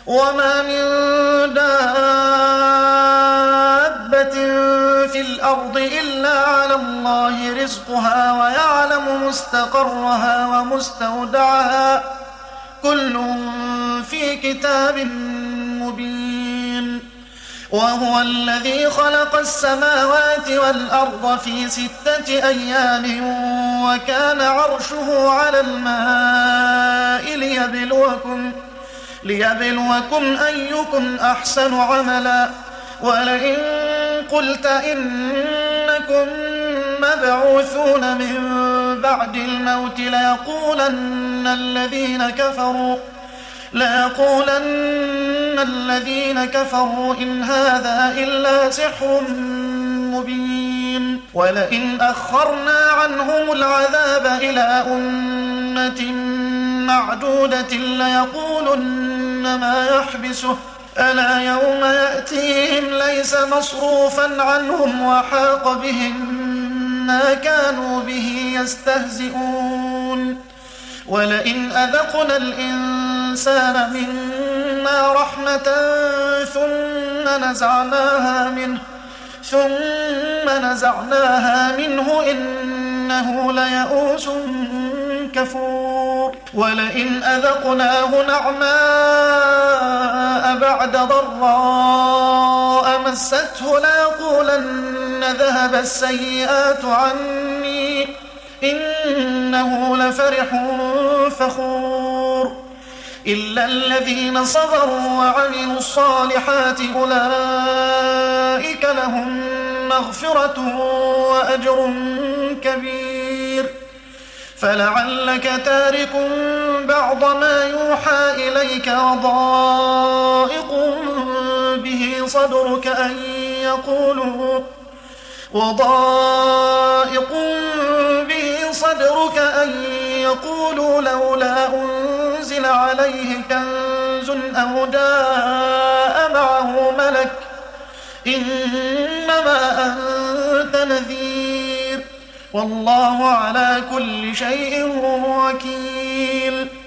وما من دابة في الأرض إلا على الله رزقها ويعلم مستقرها ومستودعها كل في كتاب مبين. وهو الذي خلق السماوات والأرض في 6 أيام وكان عرشه على الماء ليبلوكم أيكم أحسن عملا. ولئن قلت إنكم مبعوثون من بعد الموت ليقولن الذين كفروا إن هذا إلا سحر مبين. ولئن أخرنا عنهم العذاب إلى أمة معدودة ليقولن ما يحبسه ألا يوم يأتيهم ليس مصروفا عنهم وحاق بهم ما كانوا به يستهزئون. ولئن أذقنا الإنسان منا رحمة ثم نزعناها منه إنه ليئوس كفور. ولئن أذقناه نعماء بعد ضراء مسته ليقولن ذهب السيئات عني إنه لفرح فخور. إلا الذين صبروا وعملوا الصالحات أولئك لهم مغفرة وأجر كبير. فلعلك تارك بعض ما يوحى إليك وضائق به صدرك أن يقولوا لولا أنزل عليه كنز أو جاء معه ملك إنما أنت نذير والله على كل شيء وكيل.